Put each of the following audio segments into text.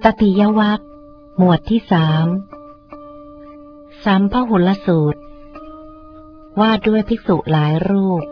ตติยวรรคหมวดที่3สัมภหุลสูตรว่าด้วยภิกษุหลายรูป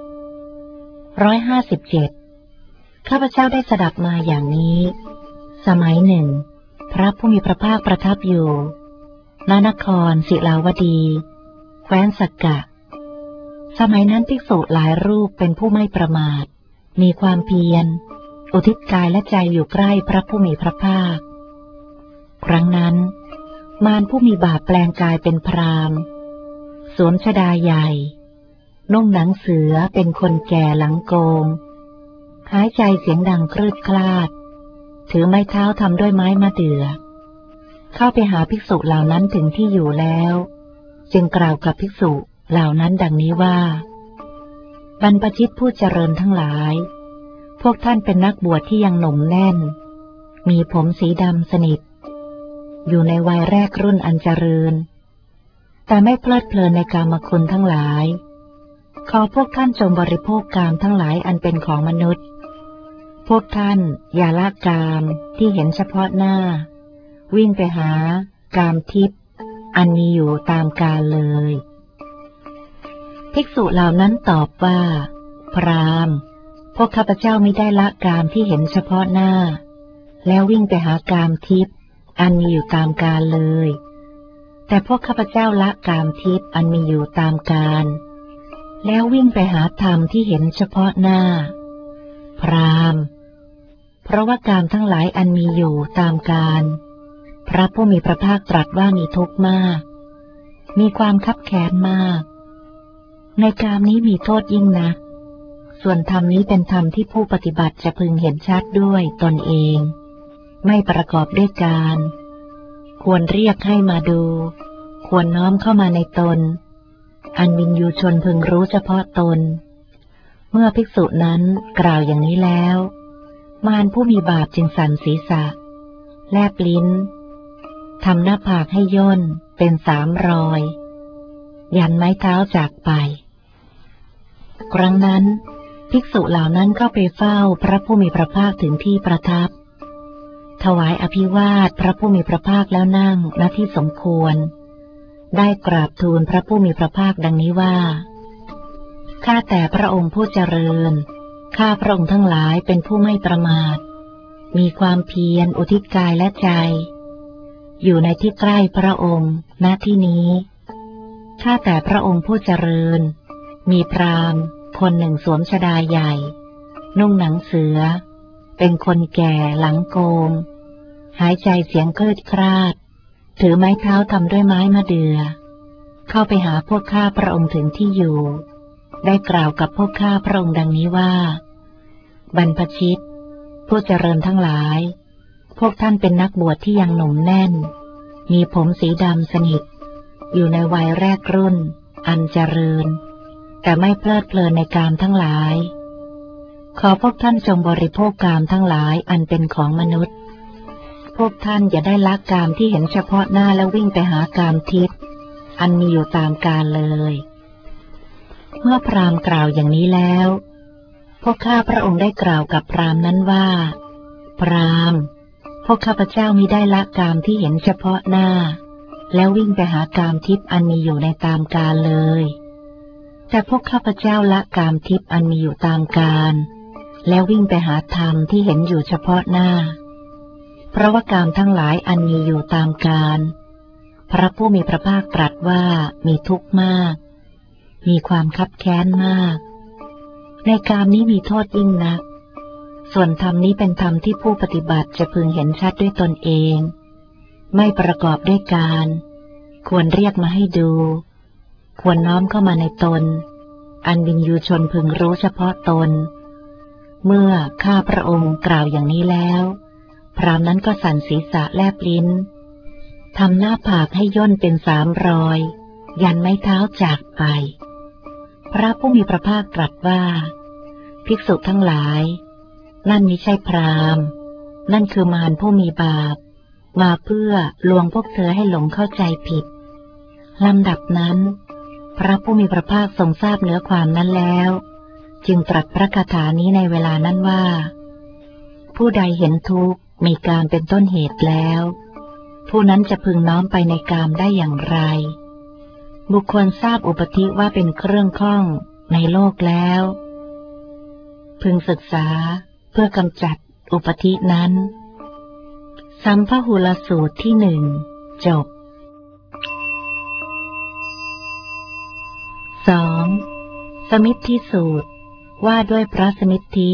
157ข้าพเจ้าได้สดับมาอย่างนี้สมัยหนึ่งพระผู้มีพระภาคประทับอยู่ณนครศิลาวดีแคว้นสักกะสมัยนั้นภิกษุหลายรูปเป็นผู้ไม่ประมาทมีความเพียรอุทิศกายและใจอยู่ใกล้พระผู้มีพระภาคครั้งนั้นมารผู้มีบาปแปลงกายเป็นพราหมณ์สวมชฎาใหญ่นุ่งหนังเสือเป็นคนแก่หลังโกงหายใจเสียงดังคลืดคลาดถือไม้เท้าทำด้วยไม้มะเดื่อเข้าไปหาภิกษุเหล่านั้นถึงที่อยู่แล้วจึงกล่าวกับภิกษุเหล่านั้นดังนี้ว่าบรรพชิตผู้เจริญทั้งหลายพวกท่านเป็นนักบวชที่ยังหนุ่มแน่นมีผมสีดำสนิทอยู่ในวัยแรกรุ่นอันเจริญแต่ไม่เพลิดเพลินในกามคุณทั้งหลายขอพวกท่านจงบริโภคกามทั้งหลายอันเป็นของมนุษย์พวกท่านอย่าละกามที่เห็นเฉพาะหน้าวิ่งไปหากามทิพย์อันมีอยู่ตามกาลเลยภิกษุเหล่านั้นตอบว่าพราหมณ์พวกข้าพเจ้ามิได้ละกามที่เห็นเฉพาะหน้าแล้ววิ่งไปหากามทิพย์อันมีอยู่ตามกาลเลยแต่พวกข้าพเจ้าละกามทิพย์อันมีอยู่ตามกาลแล้ววิ่งไปหาธรรมที่เห็นเฉพาะหน้าพราหมณ์เพราะว่ากามทั้งหลายอันมีอยู่ตามกาลพระผู้มีพระภาคตรัสว่ามีทุกข์มากมีความคับแค้นมากในกามนี้มีโทษยิ่งนักส่วนธรรมนี้เป็นธรรมที่ผู้ปฏิบัติจะพึงเห็นชัดด้วยตนเองไม่ประกอบด้วยการควรเรียกให้มาดูควรน้อมเข้ามาในตนอันวินยูชนพึงรู้เฉพาะตนเมื่อภิกษุนั้นกล่าวอย่างนี้แล้วมารผู้มีบาปจึงสั่นศีรษะแลบลิ้นทำหน้าผากให้ย่นเป็น3 รอยยันไม้เท้าจากไปครั้งนั้นภิกษุเหล่านั้นเข้าไปเฝ้าพระผู้มีพระภาคถึงที่ประทับถวายอภิวาทพระผู้มีพระภาคแล้วนั่งณที่สมควรได้กราบทูลพระผู้มีพระภาคดังนี้ว่าข้าแต่พระองค์ผู้เจริญข้าพระองค์ทั้งหลายเป็นผู้ไม่ประมาทมีความเพียรอุทิศกายและใจอยู่ในที่ใกล้พระองค์ณที่นี้ข้าแต่พระองค์ผู้เจริญมีพราหมณ์คนหนึ่งสวมชฎาใหญ่นุ่งหนังเสือเป็นคนแก่หลังโกงหายใจเสียงคลืดคลาดถือไม้เท้าทำด้วยไม้มะเดื่อเข้าไปหาพวกข้าพระองค์ถึงที่อยู่ได้กล่าวกับพวกข้าพระองค์ดังนี้ว่าบรรพชิตผู้เจริญทั้งหลายพวกท่านเป็นนักบวชที่ยังหนุ่มแน่นมีผมสีดำสนิทอยู่ในวัยแรกรุ่นอันเจริญแต่ไม่เพลิดเพลินในกามทั้งหลายขอพวกท่านจงบริโภคกามทั้งหลายอันเป็นของมนุษย์พวกท่านอย่าได้ละกามที่เห็นเฉพาะหน้าแล้ววิ่งไปหากามทิพย์อันมีอยู่ตามกาลเลยเมื่อพราหมณ์กล่าวอย่างนี้แล้วพวกข้าพระองค์ได้กล่าวกับพราหมณ์นั้นว่าพราหมณ์พวกข้าพเจ้ามิได้ละกามที่เห็นเฉพาะหน้าแล้ววิ่งไปหากามทิพย์อันมีอยู่ในตามกาลเลยแต่พวกข้าพเจ้าละกามทิพย์อันมีอยู่ตามกาลแล้ววิ่งไปหาธรรมที่เห็นอยู่เฉพาะหน้าเพราะว่ากามทั้งหลายอันมีอยู่ตามกาลพระผู้มีพระภาคตรัสว่ามีทุกข์มากมีความคับแค้นมากในกามนี้มีโทษยิ่งนักส่วนธรรมนี้เป็นธรรมที่ผู้ปฏิบัติจะพึงเห็นชัดด้วยตนเองไม่ประกอบด้วยการควรเรียกมาให้ดูควรน้อมเข้ามาในตนอันวินยูชนพึงรู้เฉพาะตนเมื่อข้าพระองค์กล่าวอย่างนี้แล้วพราหมณ์นั้นก็สั่นศีรษะแลบลิ้นทำหน้าผากให้ย่นเป็น3 รอยยันไม้เท้าจากไปพระผู้มีพระภาคตรัสว่าภิกษุทั้งหลายนั่นมิใช่พราหมณ์นั่นคือมารผู้มีบาปมาเพื่อลวงพวกเธอให้หลงเข้าใจผิดลำดับนั้นพระผู้มีพระภาคทรงทราบเนื้อความนั้นแล้วจึงตรัสพระคาถานี้ในเวลานั้นว่าผู้ใดเห็นทุกข์มีกามเป็นต้นเหตุแล้วผู้นั้นจะพึงน้อมไปในกามได้อย่างไรบุคคลทราบอุปธิว่าเป็นเครื่องข้องในโลกแล้วพึงศึกษาเพื่อกำจัดอุปธินั้นสัมพหุลสูตรที่หนึ่งจบ 2. สมิทธิสูตรว่าด้วยพระสมิทธิ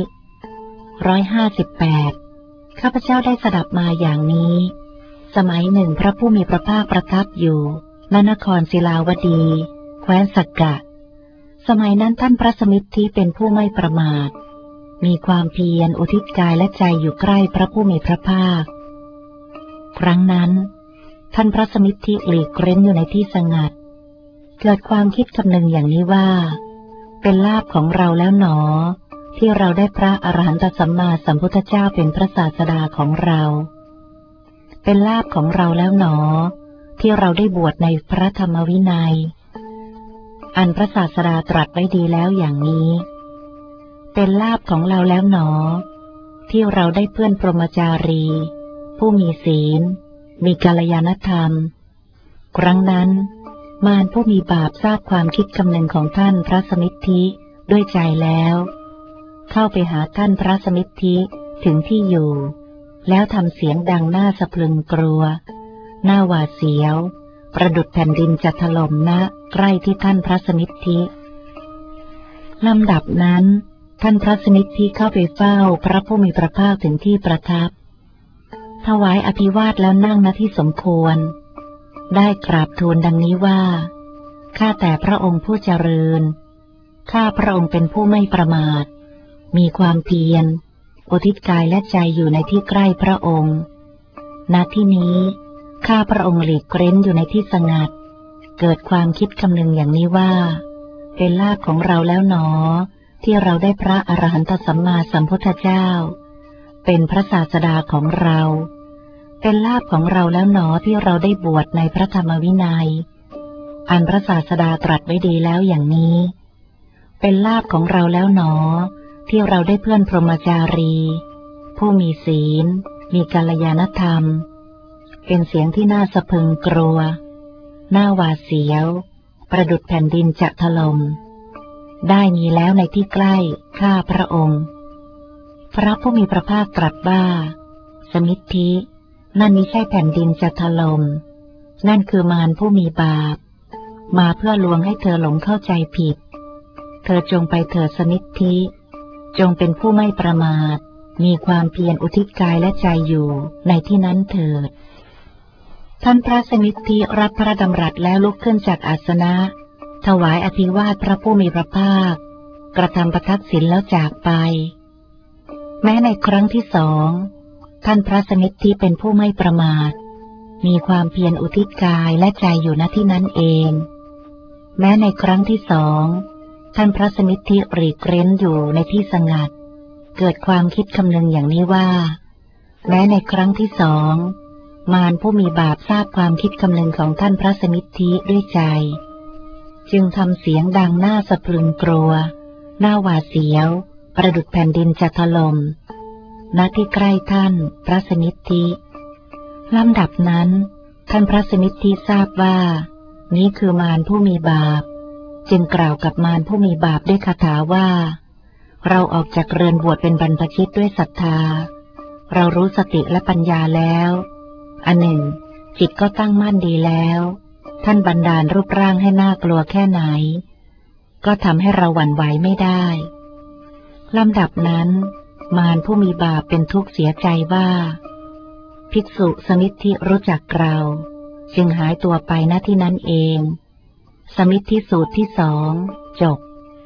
158ข้าพเจ้าได้สดับมาอย่างนี้สมัยหนึ่งพระผู้มีพระภาคประทับอยู่ณนครศิลาวดีแคว้นสักกะสมัยนั้นท่านพระสมิทธิเป็นผู้ไม่ประมาทมีความเพียรอุทิศกายและใจอยู่ใกล้พระผู้มีพระภาคครั้งนั้นท่านพระสมิทธิหลีกเร้นอยู่ในที่สงัดเกิดความคิดคำนึงอย่างนี้ว่าเป็นลาภของเราแล้วหนอที่เราได้พระอรหันตสัมมาสัมพุทธเจ้าเป็นพระศาสดาของเราเป็นลาภของเราแล้วหนอที่เราได้บวชในพระธรรมวินัยอันพระศาสดาตรัสไว้ดีแล้วอย่างนี้เป็นลาภของเราแล้วหนอที่เราได้เพื่อนพรหมจารีผู้มีศีลมีกัลยาณธรรมครั้งนั้นมารผู้มีบาปทราบความคิดคำนึงของท่านพระสมิทธิด้วยใจแล้วเข้าไปหาท่านพระสมิทธิถึงที่อยู่แล้วทำเสียงดังน่าสะพรึงกลัวหน้าหวาดเสียวประดุจแผ่นดินจะถล่มณใกล้ที่ท่านพระสมิทธิลำดับนั้นท่านพระสมิทธิเข้าไปเฝ้าพระผู้มีพระภาคถึงที่ประทับถวายอภิวาทแล้วนั่งณที่สมควรได้กราบทูลดังนี้ว่าข้าแต่พระองค์ผู้เจริญข้าพระองค์เป็นผู้ไม่ประมาทมีความเพียรอุทิศกายและใจอยู่ในที่ใกล้พระองค์ณที่นี้ข้าพระองค์หลีกเร้นอยู่ในที่สงัดเกิดความคิดคำนึงอย่างนี้ว่าเป็นลาภของเราแล้วหนอที่เราได้พระอรหันตสัมมาสัมพุทธเจ้าเป็นพระศาสดาของเราเป็นลาภของเราแล้วหนอที่เราได้บวชในพระธรรมวินัยอันพระศาสดาตรัสไว้ดีแล้วอย่างนี้เป็นลาภของเราแล้วหนอที่เราได้เพื่อนพรหมจารีผู้มีศีลมีกัลยาณธรรมเป็นเสียงที่น่าสะพรึงกลัวน่าหวาดเสียวประดุจแผ่นดินจะถล่มได้มีแล้วในที่ใกล้ข้าพระองค์พระผู้มีพระภาคตรัสว่าสมิทธินั่นมิใช่แผ่นดินจะถล่มนั่นคือมารผู้มีบาปมาเพื่อลวงให้เธอหลงเข้าใจผิดเธอจงไปเถิดสมิทธิจงเป็นผู้ไม่ประมาทมีความเพียรอุทิศกายและใจอยู่ในที่นั้นเถิดท่านพระสมิทธิรับพระดำรัสแล้วลุกขึ้นจากอาสนะถวายอภิวาทพระผู้มีพระภาคกระทำประทักษิณแล้วจากไปแม้ในครั้งที่สองท่านพระสมิทธิเป็นผู้ไม่ประมาทมีความเพียรอุทิศกายและใจอยู่ณที่นั้นเองแม้ในครั้งที่สองท่านพระสมิทธิหลีกเร้นอยู่ในที่สงัดเกิดความคิดคำนึงอย่างนี้ว่าแม้ในครั้งที่สองมารผู้มีบาปทราบความคิดคำนึงของท่านพระสมิทธิด้วยใจจึงทำเสียงดังน่าสะพรึงกลัวน่าหวาดเสียวประดุจแผ่นดินจะถล่มณที่ใกล้ท่านพระสมิทธิลำดับนั้นท่านพระสมิทธิทราบว่านี้คือมารผู้มีบาปจึงกล่าวกับมารผู้มีบาปด้วยคาถาว่าเราออกจากเรือนบวชเป็นบรรพชิตด้วยศรัทธาเรารู้สติและปัญญาแล้วอันหนึ่งจิตก็ตั้งมั่นดีแล้วท่านบันดาลรูปร่างให้น่ากลัวแค่ไหนก็ทำให้เราหวั่นไหวไม่ได้ลำดับนั้นมารผู้มีบาปเป็นทุกข์เสียใจว่าภิกษุสมิทธิรู้จักเราจึงหายตัวไปณที่นั้นเองสมิทธิสูตรที่สองจบ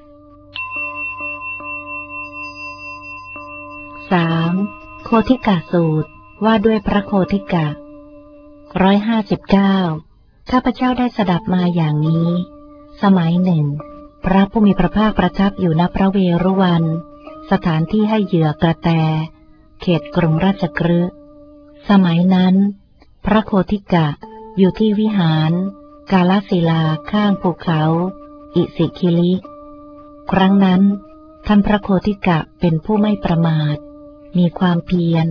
3. โคทิกะสูตรว่าด้วยพระโคทิกะ159ข้าพเจ้าได้สดับมาอย่างนี้สมัยหนึ่งพระผู้มีพระภาคประทับอยู่ณพระเวรุวันสถานที่ให้เหยื่อกระแตเขตกรุงราชคฤห์สมัยนั้นพระโคทิกะอยู่ที่วิหารกาลศิลาข้างภูเขาอิสิคิลิครั้งนั้นท่านพระโคทิกะเป็นผู้ไม่ประมาทมีความเพียร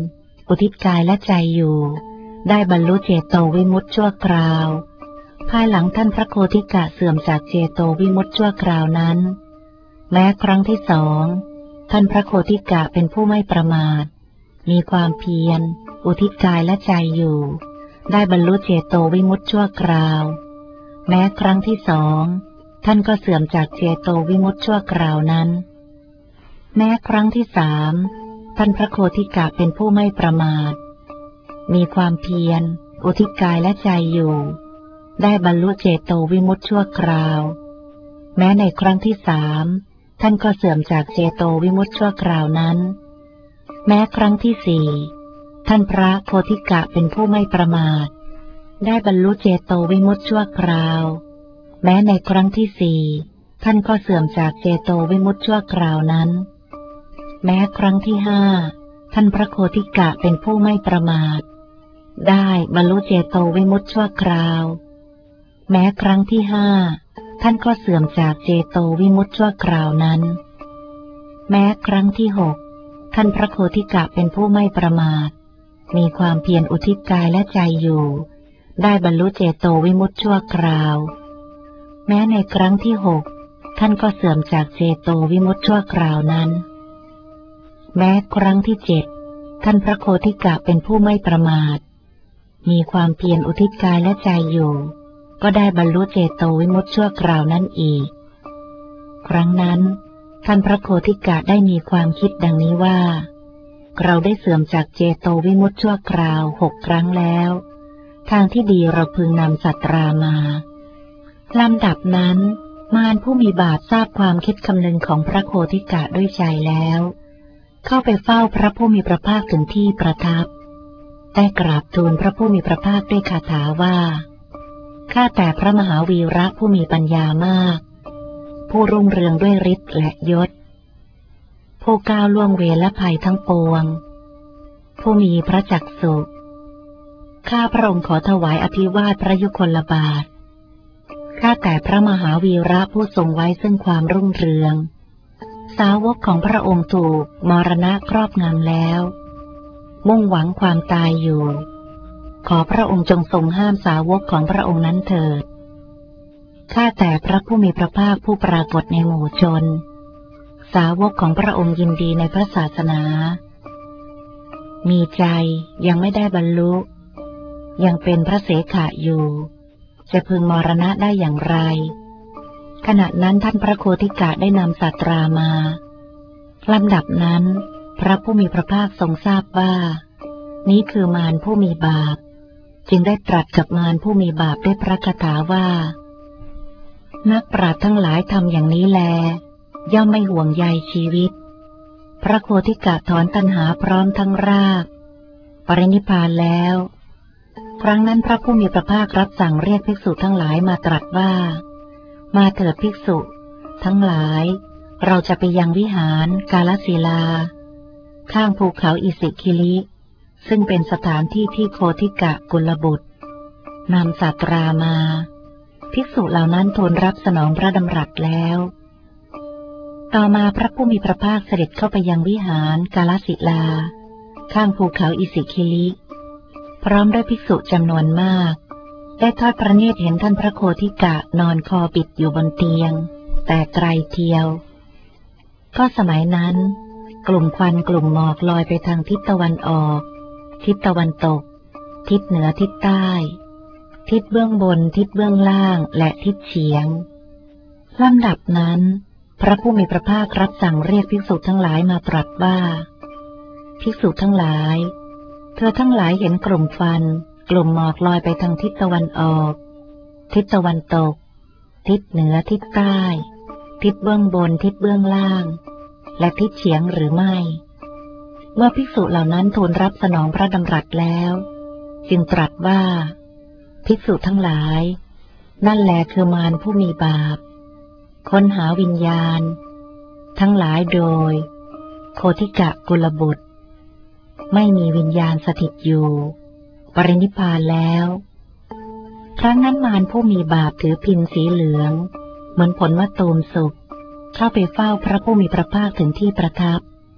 อุทิศกายและใจอยู่ได้บรรลุเจโตวิมุตติชั่วคราวภายหลังท่านพระโคทิกะเสื่อมจากเจโตวิมุตติชั่วคราวนั้นแม้ครั้งที่สองท่านพระโคทิกะเป็นผู้ไม่ประมาทมีความเพียรอุทิศกายและใจอยู่ได้บรรลุเจโตวิมุตติชั่วคราวแม้ครั้งที่สองท่านก็เสื่อมจากเจโตวิมุตติชั่วคราวนั้นแม้ครั้งที่สามท่านพระโคทิกะเป็นผู้ไม่ประมาทมีความเพียรอุทิศกายและใจอยู่ได้บรรลุเจโตวิมุตติชั่วคราวแม้ในครั้งที่สามท่านก็เสื่อมจากเจโตวิมุตติชั่วคราวนั้นแม้ครั้งที่สี่ท่านพระโคทิกะเป็นผู้ไม่ประมาทได้บรรลุเจโตวิมุตติชั่วคราวแม้ในครั้งที่สี่ท่านก็เสื่อมจากเจโตวิมุตติชั่วคราวนั้นแม้ครั้งที่ห้าท่านพระโคทิกะเป็นผู้ไม่ประมาทได้บรรลุเจโตวิมุตติชั่วคราวแม้ครั้งที่ห้าท่านก็เสื่อมจากเจโตวิมุตติชั่วคราวนั้นแม้ครั้งที่หกท่านพระโคทิกะเป็นผู้ไม่ประมาทมีความเพียรอุทิศกายและใจอยู่ได้บรรลุเจโตวิมุตติชั่วคราวแม้ในครั้งที่หกท่านก็เสื่อมจากเจโตวิมุตติชั่วคราวนั้นแม้ครั้งที่เจ็ดท่านพระโคทิกะเป็นผู้ไม่ประมาทมีความเพียรอุทิศกายและใจอยู่ก็ได้บรรลุเจโตวิมุตติชั่วคราวนั้นอีกครั้งนั้นท่านพระโคทิกะได้มีความคิดดังนี้ว่าเราได้เสื่อมจากเจโตวิมุตติชั่วคราว6 ครั้งแล้วทางที่ดีเราพึงนำสัตรามาลำดับนั้นมารผู้มีบาปทราบความคิดคำนึงของพระโคทิกะด้วยใจแล้วเข้าไปเฝ้าพระผู้มีพระภาคถึงที่ประทับได้กราบทูลพระผู้มีพระภาคด้วยคาถาว่าข้าแต่พระมหาวีระผู้มีปัญญามากผู้รุ่งเรืองด้วยฤทธิ์และยศผู้ก้าวล่วงเวรและภัยทั้งปวงผู้มีพระจักษุข้าพระองค์ขอถวายอภิวาทพระยุคลบาทข้าแต่พระมหาวีระผู้ทรงไว้ซึ่งความรุ่งเรืองสาวกของพระองค์ถูกมรณะครอบงำแล้วมุ่งหวังความตายอยู่ขอพระองค์จงทรงห้ามสาวกของพระองค์นั้นเถิดข้าแต่พระผู้มีพระภาคผู้ปรากฏในหมู่ชนสาวกของพระองค์ยินดีในพระศาสนามีใจยังไม่ได้บรรลุยังเป็นพระเสขะอยู่จะพึงมรณะได้อย่างไรขณะนั้นท่านพระโคทิกะได้นำสัตรามาลำดับนั้นพระผู้มีพระภาคทรงทราบว่านี้คือมารผู้มีบาปจึงได้ตรัสกับมารผู้มีบาปด้วยพระคาถาว่านักปราชญ์ทั้งหลายทำอย่างนี้แลย่อมไม่ห่วงใยชีวิตพระโคทิกะถอนตัณหาพร้อมทั้งรากปรินิพพานแล้วครั้งนั้นพระผู้มีพระภาครับสั่งเรียกภิกษุทั้งหลายมาตรัสว่ามาเถิดภิกษุทั้งหลายเราจะไปยังวิหารกาลสีลาข้างภูเขาอิสิคิลิซึ่งเป็นสถานที่ที่โคทิกะกุลบุตรนำสัตรามาภิกษุเหล่านั้นทูลรับสนองพระดำรัสแล้วต่อมาพระผู้มีพระภาคเสด็จเข้าไปยังวิหารกาลสิลาข้างภูเขาอิสิคิลิพร้อมด้วยภิกษุจำนวนมากได้ทอดพระเนตรเห็นท่านพระโคทิกะนอนคอบิดอยู่บนเตียงแต่ไกลเทียวก็สมัยนั้นกลุ่มควันกลุ่มหมอกลอยไปทางทิศตะวันออกทิศตะวันตกทิศเหนือทิศใต้ทิศเบื้องบนทิศเบื้องล่างและทิศเฉียงลำดับนั้นพระผู้มีพระภาครับสั่งเรียกภิกษุทั้งหลายมาตรัสว่าภิกษุทั้งหลายเธอทั้งหลายเห็นกลุ่มควันกลุ่มหมอกลอยไปทางทิศตะวันออกทิศตะวันตกทิศเหนือทิศใต้ทิศเบื้องบนทิศเบื้องล่างและทิศเฉียงหรือไม่เมื่อภิกษุเหล่านั้นทูลรับสนองพระดำรัสแล้วจึงตรัสว่าภิกษุทั้งหลายนั่นแลคือมารผู้มีบาปค้นหาวิญญาณทั้งหลายโดยโคทิกะกุลบุตรไม่มีวิญญาณสถิตอยู่ปรินิพพานแล้วครั้งนั้นมารผู้มีบาปถือพินสีเหลืองเหมือนผลมะตูมสุกเข้าไปเฝ้าพระผู้มีพระภาคถึงที่ประทับ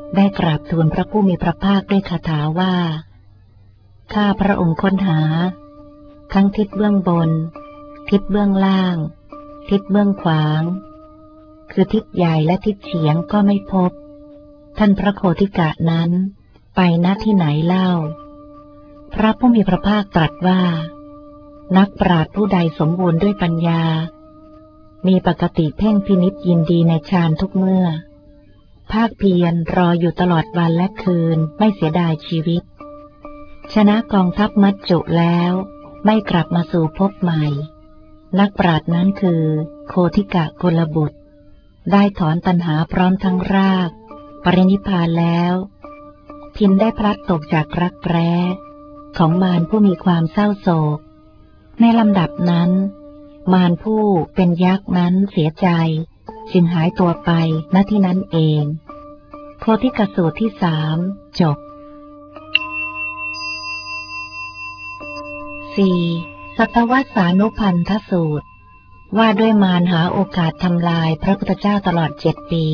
ได้กราบทูลพระผู้มีพระภาคด้วยคาถาว่าข้าพระองค์ค้นหาทั้งทิศเบื้องบนทิศเบื้องล่างทิศเบื้องขวางคือทิศใหญ่และทิศเฉียงก็ไม่พบท่านพระโคติกะนั้นไปณที่ไหนเล่าพระผู้มีพระภาคตรัสว่านักปราชญ์ผู้ใดสมบูรณ์ด้วยปัญญามีปกติเพ่งพินิจยินดีในฌานทุกเมื่อภาคเพียรรออยู่ตลอดวันและคืนไม่เสียดายชีวิตชนะกองทัพมัจจุแล้วไม่กลับมาสู่ภพใหม่นักปราชญ์นั้นคือโคทิกะกุลบุตรได้ถอนตัณหาพร้อมทั้งรากปรินิพพานแล้วพินได้พลัดตกจากรักแร้ของมารผู้มีความเศร้าโศกในลำดับนั้นมารผู้เป็นยักษ์นั้นเสียใจจึงหายตัวไปณที่นั้นเองโคทิกสูตรที่3จบ 4. สัตวสานุพันธสูตรว่าด้วยมารหาโอกาสทำลายพระพุทธเจ้าตลอด7 ปี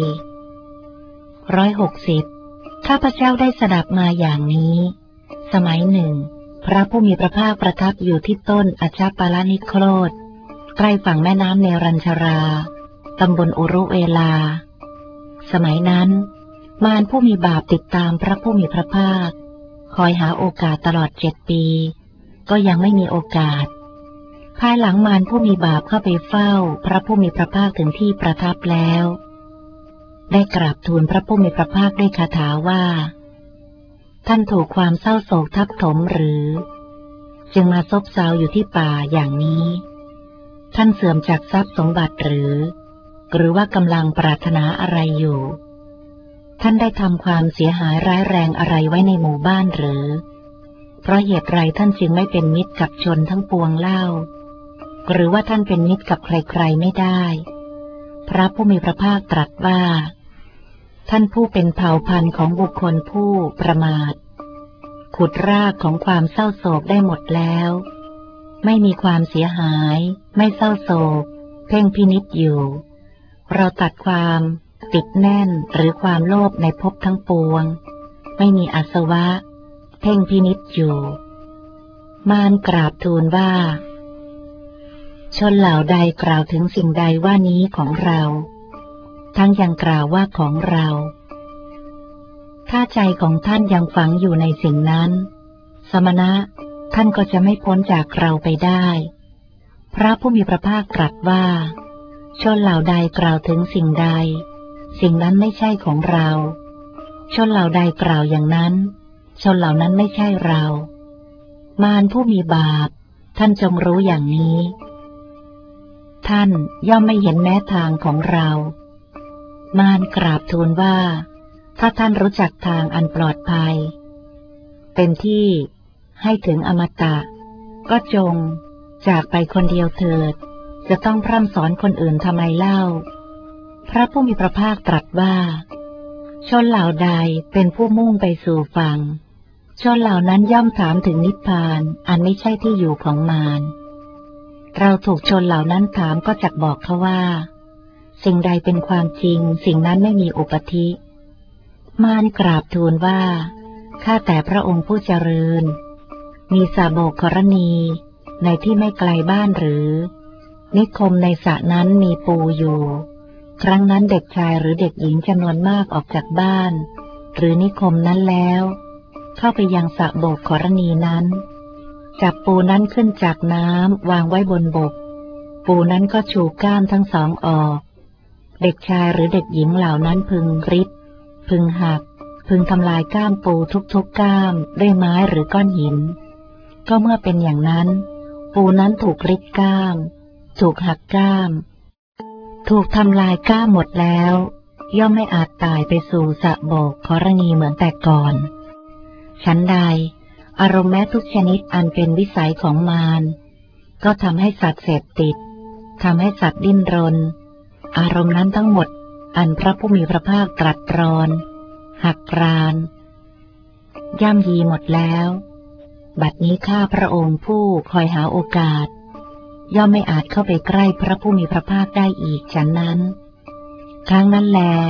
160ข้าพเจ้าได้สดับมาอย่างนี้สมัยหนึ่งพระผู้มีพระภาคประทับอยู่ที่ต้นอัชฌปาลนิโครธใกล้ฝั่งแม่น้ำเนรัญชราตำบลอุรุเวลาสมัยนั้นมารผู้มีบาปติดตามพระผู้มีพระภาคคอยหาโอกาสตลอด7 ปีก็ยังไม่มีโอกาสภายหลังมารผู้มีบาปเข้าไปเฝ้าพระผู้มีพระภาคถึงที่ประทับแล้วได้กราบทูลพระผู้มีพระภาคด้วยคาถาว่าท่านถูกความเศร้าโศกทับถมหรือจึงมาซบเซาอยู่ที่ป่าอย่างนี้ท่านเสื่อมจากทรัพย์สมบัติหรือว่ากำลังปรารถนาอะไรอยู่ท่านได้ทำความเสียหายร้ายแรงอะไรไว้ในหมู่บ้านหรือเพราะเหตุไรท่านจึงไม่เป็นมิตรกับชนทั้งปวงเล่าหรือว่าท่านเป็นมิตรกับใครๆไม่ได้พระผู้มีพระภาคตรัสว่าท่านผู้เป็นเผ่าพันธุ์ของบุคคลผู้ประมาทขุดรากของความเศร้าโศกได้หมดแล้วไม่มีความเสียหายไม่เศร้าโศกเพ่งพินิจอยู่เราตัดความติดแน่นหรือความโลภในภพทั้งปวงไม่มีอาสวะเพ่งพินิจอยู่มารกราบทูลว่าชนเหล่าใดกล่าวถึงสิ่งใดว่านี้ของเราทั้งยังกล่าวว่าของเราถ้าใจของท่านยังฝังอยู่ในสิ่งนั้นสมณะท่านก็จะไม่พ้นจากเราไปได้พระผู้มีพระภาคตรัสว่าชนเหล่าใดกล่าวถึงสิ่งใดสิ่งนั้นไม่ใช่ของเราชนเหล่าใดกล่าวอย่างนั้นชนเหล่านั้นไม่ใช่เรามารผู้มีบาปท่านจงรู้อย่างนี้ท่านย่อมไม่เห็นแม้ทางของเรามารกราบทูลว่าถ้าท่านรู้จักทางอันปลอดภัยเป็นที่ให้ถึงอมตะก็จงจากไปคนเดียวเถิดจะต้องพร่ำสอนคนอื่นทำไมเล่าพระผู้มีพระภาคตรัสว่าชนเหล่าใดเป็นผู้มุ่งไปสู่ฝั่งชนเหล่านั้นย่อมถามถึงนิพพานอันไม่ใช่ที่อยู่ของมารเราถูกชนเหล่านั้นถามก็จักบอกเขาว่าสิ่งใดเป็นความจริงสิ่งนั้นไม่มีอุปธิมารกราบทูลว่าข้าแต่พระองค์ผู้เจริญมีสาโบกรณีในที่ไม่ไกลบ้านหรือนิคมในสระนั้นมีปูอยู่ครั้งนั้นเด็กชายหรือเด็กหญิงจำนวนมากออกจากบ้านหรือนิคมนั้นแล้วเข้าไปยังสระโบกรณีนั้นจับปูนั้นขึ้นจากน้ำวางไว้บนบกปูนั้นก็ชูก้ามทั้งสองออกเด็กชายหรือเด็กหญิงเหล่านั้นพึงริดพึงหักพึงทำลายก้ามปูทุกๆก้ามด้วยไม้หรือก้อนหินก็เมื่อเป็นอย่างนั้นปูนั้นถูกริดก้ามถูกหักก้ามถูกทำลายก้ามหมดแล้วย่อมไม่อาจตายไปสู่สระโบกกรณีเหมือนแต่ก่อนฉันใดอารมณ์แม้ทุกชนิดอันเป็นวิสัยของมารก็ทำให้สัตว์เสพติดทำให้สัตว์ดิ้นรนอารมณ์นั้นทั้งหมดอันพระผู้มีพระภาคตรัสรอนหักกรานย่ำยีหมดแล้วบัดนี้ข้าพระองค์ผู้คอยหาโอกาสย่อมไม่อาจเข้าไปใกล้พระผู้มีพระภาคได้อีกฉะนั้นครั้งนั้นแล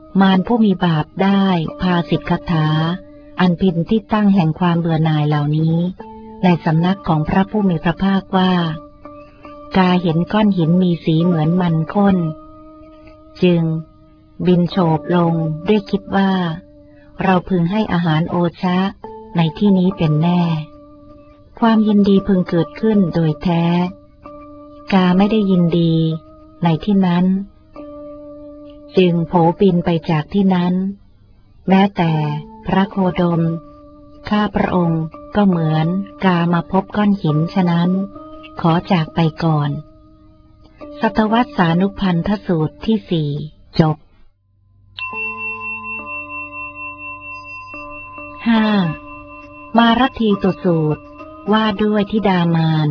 มารผู้มีบาปได้พาสิทธิคาถาอันพินที่ตั้งแห่งความเบื่อหน่ายเหล่านี้ในสำนักของพระผู้มีพระภาคว่ากาเห็นก้อนหินมีสีเหมือนมันข้นจึงบินโฉบลงด้วยคิดว่าเราพึงให้อาหารโอชะในที่นี้เป็นแน่ความยินดีพึงเกิดขึ้นโดยแท้กาไม่ได้ยินดีในที่นั้นจึงโผบินไปจากที่นั้นแม้แต่พระโคดมข้าพระองค์ก็เหมือนกามาพบก้อนหินฉะนั้นขอจากไปก่อนสัตวัฏสานุพันธสูตรที่สี่จบ 5. มารทีตุสูตรว่าด้วยธิดามาร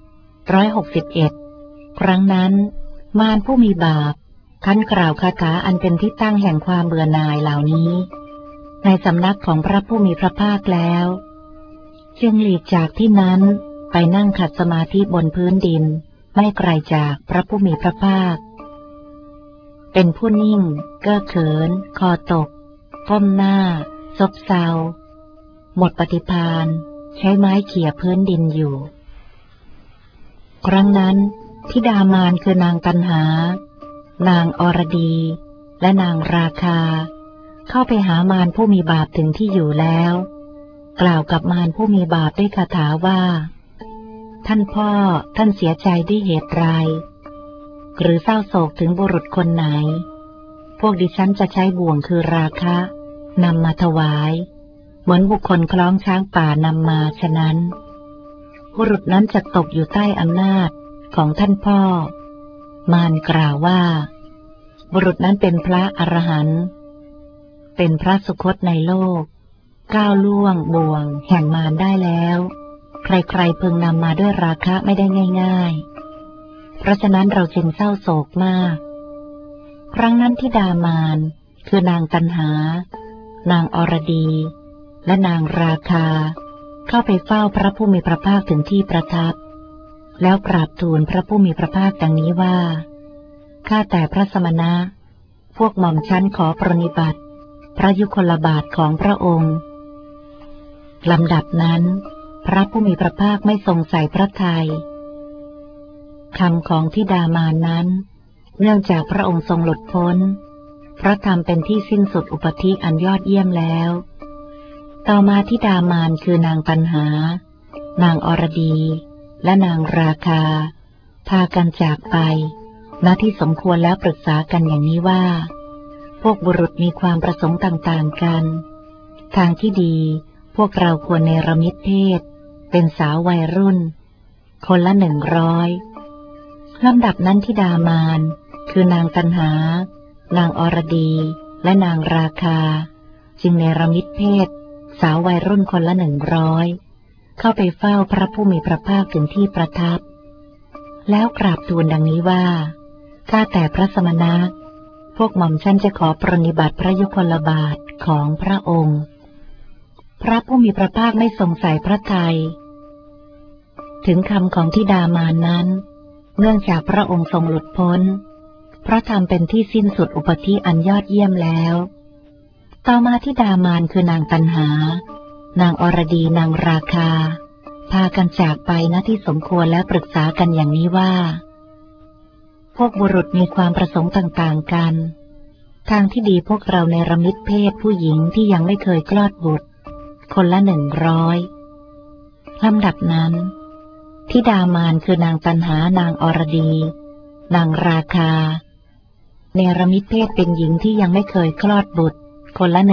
161ครั้งนั้นมารผู้มีบาปท่านกล่าวคาถาอันเป็นที่ตั้งแห่งความเบื่อหน่ายเหล่านี้ในสำนักของพระผู้มีพระภาคแล้วจึงหลีกจากที่นั้นไปนั่งขัดสมาธิบนพื้นดินไม่ไกลจากพระผู้มีพระภาคเป็นผู้นิ่งเก้อเขินคอตกก้มหน้าซบเซาหมดปฏิภาณใช้ไม้เขี่ยพื้นดินอยู่ครั้งนั้นธิดามารคือนางตัณหานางอรดีและนางราคาเข้าไปหามารผู้มีบาปถึงที่อยู่แล้วกล่าวกับมารผู้มีบาปด้วยคาถาว่าท่านพ่อท่านเสียใจด้วยเหตุไรหรือเศร้าโศกถึงบุรุษคนไหนพวกดิฉันจะใช้บ่วงคือราคะนำมาถวายเหมือนบุคคลคล้องช้างป่านำมาฉะนั้นบุรุษนั้นจะตกอยู่ใต้อำนาจของท่านพ่อมารกล่าวว่าบุรุษนั้นเป็นพระอรหันต์เป็นพระสุคตในโลกก้าวล่วงบ่วงแห่งมารได้แล้วใครๆพึงนำมาด้วยราคะไม่ได้ง่ายๆเพราะฉะนั้นเราจึงเศร้าโศกมากครั้งนั้นธิดามารคือนางตัณหานางอรดีและนางราคาเข้าไปเฝ้าพระผู้มีพระภาคถึงที่ประทับแล้วกราบทูลพระผู้มีพระภาคดังนี้ว่าข้าแต่พระสมณะพวกหม่อมชั้นขอปรนนิบัติพระยุคลบาทของพระองค์ลำดับนั้นพระผู้มีพระภาคไม่ทรงใส่พระทัยคำของธิดามารนั้นเนื่องจากพระองค์ทรงหลุดพ้นพระธรรมเป็นที่สิ้นสุดอุปธิอันยอดเยี่ยมแล้วต่อมาธิดามารคือนางตัณหานางอรดีและนางราคาพากันจากไปณที่สมควรแล้วปรึกษากันอย่างนี้ว่าพวกบุรุษมีความประสงค์ต่างๆกันทางที่ดีพวกเราควรเนรมิตเพศเป็นสาววัยรุ่นคนละ100ลำดับนั้นธิดามารคือนางตัณหานางอรดีและนางราคาจึงเนรมิตเพศสาววัยรุ่นคนละ100เข้าไปเฝ้าพระผู้มีพระภาคถึงที่ประทับแล้วกราบทูลดังนี้ว่าข้าแต่พระสมณะพวกหม่อมฉันจะขอปรนนิบัติพระยุคลบาทของพระองค์พระผู้มีพระภาคไม่ทรงใส่พระทัยถึงคำของธิดามารนั้นเนื่องจากพระองค์ทรงหลุดพ้นพระธรรมเป็นที่สิ้นสุดอุปธิอันยอดเยี่ยมแล้วต่อมาธิดามารคือนางตัณหานางอรดีนางราคาพากันจากไปณที่สมควรและปรึกษากันอย่างนี้ว่าพวกบุรุษมีความประสงค์ต่างๆกันทางที่ดีพวกเราเนรมิตเพศผู้หญิงที่ยังไม่เคยคลอดบุตรคนละ100ลำดับนั้นธิดามารคือนางตัณหานางอรดีนางราคาเนรมิตเพศเป็นหญิงที่ยังไม่เคยคลอดบุตรคนละ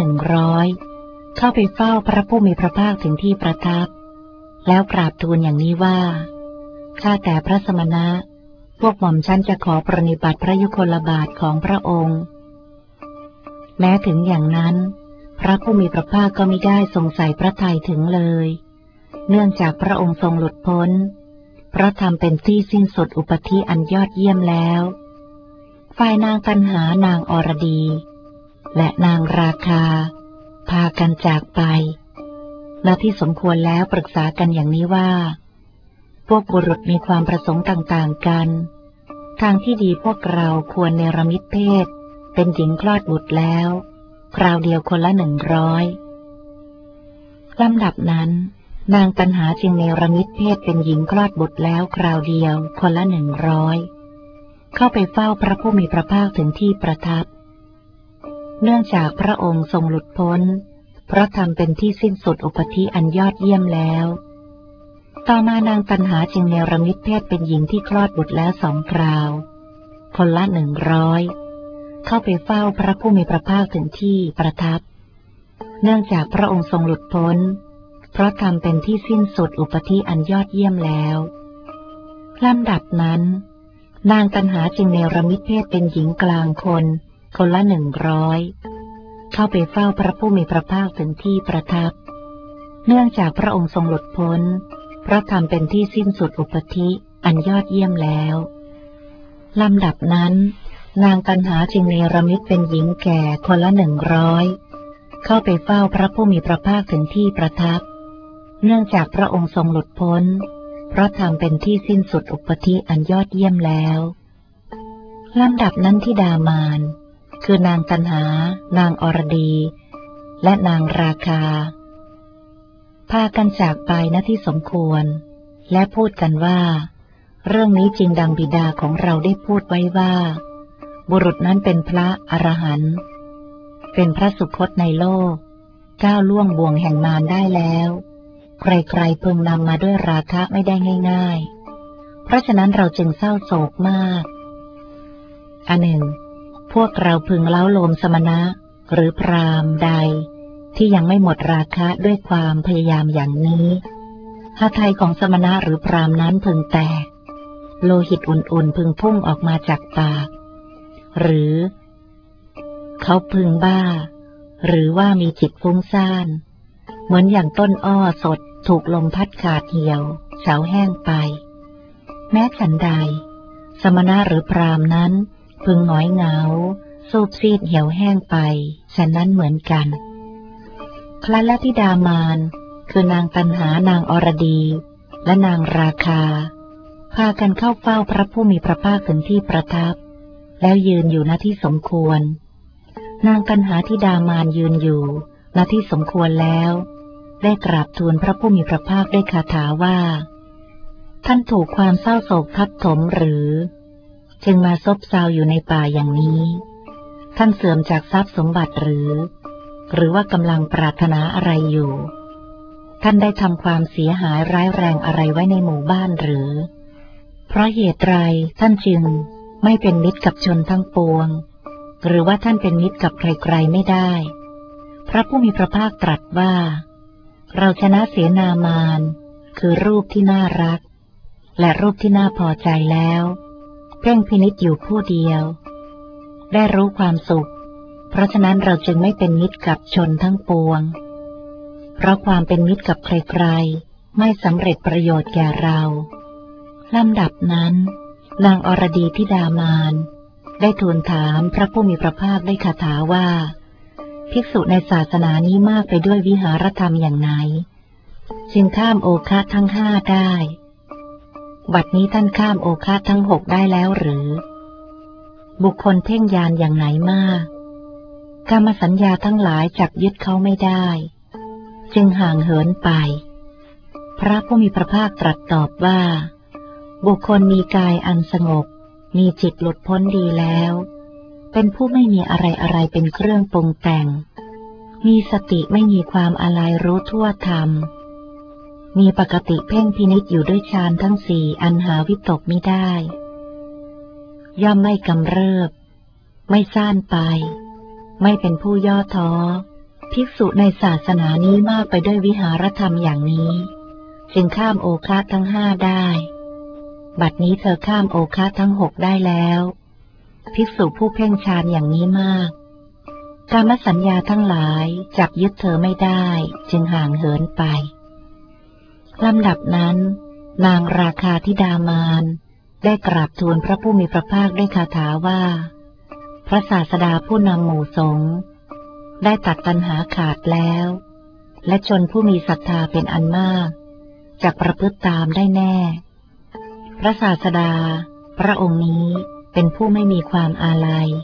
100เข้าไปเฝ้าพระผู้มีพระภาคถึงที่ประทับแล้วกราบทูลอย่างนี้ว่าข้าแต่พระสมณะพวกหม่อมฉันจะขอปรนนิบัติพระยุคลบาทของพระองค์แม้ถึงอย่างนั้นพระผู้มีพระภาคก็มิได้ทรงใส่พระทัยถึงเลยเนื่องจากพระองค์ทรงหลุดพ้นพระธรรมเป็นที่สิ้นสุดอุปธิอันยอดเยี่ยมแล้วฝ่ายนางตัณหานางอรดีและนางราคาพากันจากไปณที่สมควรแล้วปรึกษากันอย่างนี้ว่าพวกบุรุษมีความประสงค์ต่างๆกันทางที่ดีพวกเราควรเนรมิตเพศเป็นหญิงคลอดบุตรแล้วคราวเดียวคนละ100ลำดับนั้นนางตัณหาจึงเนรมิตเพศเป็นหญิงคลอดบุตรแล้วคราวเดียวคนละ100เข้าไปเฝ้าพระผู้มีพระภาคถึงที่ประทับเนื่องจากพระองค์ทรงหลุดพ้นเพราะธรรมเป็นที่สิ้นสุดอุปธิอันยอดเยี่ยมแล้วต่อมานางตัณหาจึงเนรมิตเพศเป็นหญิงที่คลอดบุตรแล้ว2 คราวคนละ100เข้าไปเฝ้าพระผู้มีพระภาคถึงที่ประทับเนื่องจากพระองค์ทรงหลุดพ้นเพราะธรรมเป็นที่สิ้นสุดอุปธิอันยอดเยี่ยมแล้วลำดับนั้นนางตัณหาจึงเนรมิตเพศเป็นหญิงกลางคนละ100เข้าไปเฝ้าพระผู้มีพระภาคถึงที่ประทับเนื่องจากพระองค์ทรงหลุดพ้นเพราะธรรมเป็นที่สิ้นสุดอุปธิอันยอดเยี่ยมแล้วลำดับนั้นนางตัณหาจึงเนรมิตเป็นหญิงแก่คนละ100เข้าไปเฝ้าพระผู้มีพระภาคถึงที่ประทับเนื่องจากพระองค์ทรงหลุดพ้นเพราะธรรมเป็นที่สิ้นสุดอุปธิอันยอดเยี่ยมแล้วลำดับนั้นธิดามารคือนางตัณหานางอรดีและนางราคาพากันจากไปณที่สมควรและพูดกันว่าเรื่องนี้จริงดังบิดาของเราได้พูดไว้ว่าบุรุษนั้นเป็นพระอรหันต์เป็นพระสุคตในโลกก้าวล่วงบ่วงแห่งมารได้แล้วใครๆพึงนำมาด้วยราคะไม่ได้ง่ายๆเพราะฉะนั้นเราจึงเศร้าโศกมากอันหนึ่งพวกเราพึงเล้าโลมสมณะหรือพราหมณ์ใดที่ยังไม่หมดราคะด้วยความพยายามอย่างนี้หฤทัยของสมณะหรือพราหมณ์นั้นพึงแตกโลหิตอุ่นๆพึงพุ่งออกมาจากปากหรือเขาพึงบ้าหรือว่ามีจิตฟุ้งซ่านเหมือนอย่างต้นอ้อสดถูกลมพัดขาดเหี่ยวเฉาแห้งไปแม้ฉันใดสมณะหรือพราหมณ์นั้นพึงหงอยเหงาสูบซีดเหี่ยวแห้งไปฉะนั้นเหมือนกันครั้นและธิดามารคือนางตัณหานางอรดีและนางราคาพากันเข้าเฝ้าพระผู้มีพระภาคถึงที่ประทับแล้วยืนอยู่ณที่สมควรนางตัณหาธิดามารยืนอยู่ณที่สมควรแล้วได้กราบทูลพระผู้มีพระภาคด้วยคาถาว่าท่านถูกความเศร้าโศกทับถมหรือจึงมาซบเซาอยู่ในป่าอย่างนี้ท่านเสื่อมจากทรัพย์สมบัติหรือว่ากำลังปรารถนาอะไรอยู่ท่านได้ทำความเสียหายร้ายแรงอะไรไว้ในหมู่บ้านหรือเพราะเหตุไรท่านจึงไม่เป็นมิตรกับชนทั้งปวงหรือว่าท่านเป็นมิตรกับใครๆไม่ได้พระผู้มีพระภาคตรัสว่าเราชนะเสนามารคือรูปที่น่ารักและรูปที่น่าพอใจแล้วเพ่งพินิจอยู่ผู้เดียวได้รู้ความสุขเพราะฉะนั้นเราจึงไม่เป็นมิตรกับชนทั้งปวงเพราะความเป็นมิตรกับใครๆไม่สำเร็จประโยชน์แก่เราลำดับนั้นนางอรดีธิดามารได้ทูลถามพระผู้มีพระภาคด้วยคาถาว่าภิกษุในศาสนานี้มากไปด้วยวิหารธรรมอย่างไหนจึงข้ามโอคะทั้ง5ได้บัดนี้ท่านข้ามโอคะทั้ง6ได้แล้วหรือบุคคลเพ่งญาณอย่างไหนมากกามสัญญาทั้งหลายจับยึดเขาไม่ได้จึงห่างเหินไปพระผู้มีพระภาคตรัสตอบว่าบุคคลมีกายอันสงบมีจิตหลุดพ้นดีแล้วเป็นผู้ไม่มีอะไรเป็นเครื่องปรุงแต่งมีสติไม่มีความอะไรรู้ทั่วธรรมมีปกติเพ่งพินิจอยู่ด้วยฌานทั้ง4อันหาวิตกมิได้ย่อมไม่กำเริบไม่ซ่านไปไม่เป็นผู้ย่อท้อภิกษุในศาสนานี้มากไปด้วยวิหารธรรมอย่างนี้จึงข้ามโอคะทั้ง5ได้บัดนี้เธอข้ามโอคะทั้ง6ได้แล้วภิกษุผู้เพ่งฌานอย่างนี้มากกามสัญญาทั้งหลายจับยึดเธอไม่ได้จึงห่างเหินไปลำดับนั้นนางราคาธิดามารได้กราบทูลพระผู้มีพระภาคด้วยคาถาว่าพระศาสดาผู้นำหมู่สงฆ์ได้ตัดตัณหาขาดแล้วและชนผู้มีศรัทธาเป็นอันมากจักประพฤติตามได้แน่พระศาสดาพระองค์นี้เป็นผู้ไม่มีความอาลัย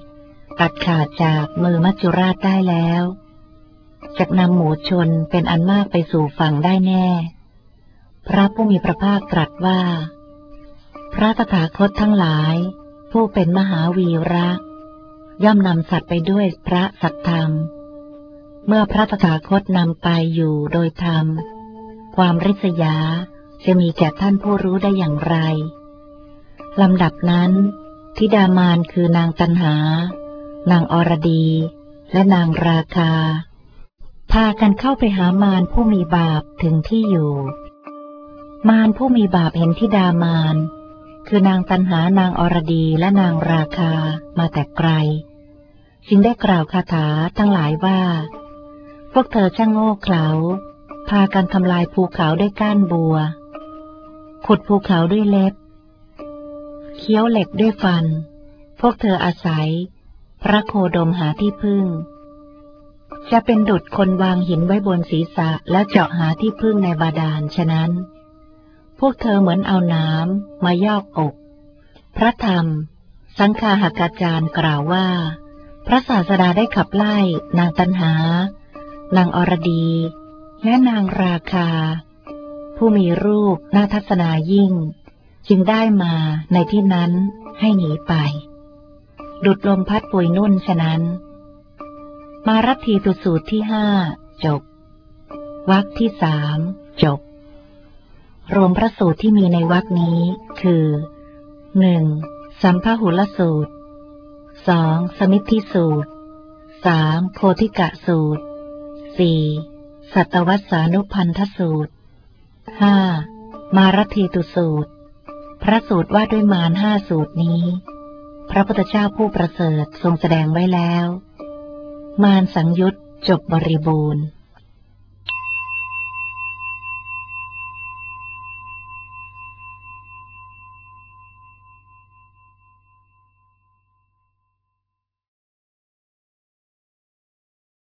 ตัดขาดจากมือมัจจุราชได้แล้วจะนำหมู่ชนเป็นอันมากไปสู่ฝั่งได้แน่พระผู้มีพระภาคตรัสว่าพระตถาคตทั้งหลายผู้เป็นมหาวีระย่อมนำสัตว์ไปด้วยพระสัทธรรมเมื่อพระตถาคตนำไปอยู่โดยธรรมความริษยาจะมีแก่ท่านผู้รู้ได้อย่างไรลำดับนั้นธิดามารคือนางตัณหานางอรดีและนางราคาพากันเข้าไปหามารผู้มีบาปถึงที่อยู่มารผู้มีบาปเห็นธิดามารคือนางตัณหานางอรดีและนางราคามาแต่ไกลจึงได้กล่าวคาถาทั้งหลายว่าพวกเธอช่างโง่เขลาพากันทำลายภูเขาด้วยก้านบัวขุดภูเขาด้วยเล็บเคี้ยวเหล็กด้วยฟันพวกเธออาศัยพระโคดมหาที่พึ่งจะเป็นดุจคนวางหินไว้บนศีรษะแล้วเจาะหาที่พึ่งในบาดาลฉะนั้นพวกเธอเหมือนเอาน้ำมายอกอกพระธรรมสังฆาหกาจารย์กล่าวว่าพระศาสดาได้ขับไล่นางตัณหานางอรดีและนางราคาผู้มีรูปน่าทัศนายิ่งจึงได้มาในที่นั้นให้หนีไปดุจลมพัดปุยนุ่นฉะนั้นมารัตถีตุสูตรที่5จบวรรคที่3จบรวมพระสูตรที่มีในวรรคนี้คือ 1. สัมพหุลสูตร 2. สมิทธิสูตร 3. โคทิกะสูตร 4. สัตตวัสสานุพันธสูตร 5. มารัตถีตุสูตรพระสูตรว่าด้วยมาร5สูตรนี้พระพุทธเจ้าผู้ประเสริฐทรงแสดงไว้แล้วมารสังยุตจบบริบูรณ์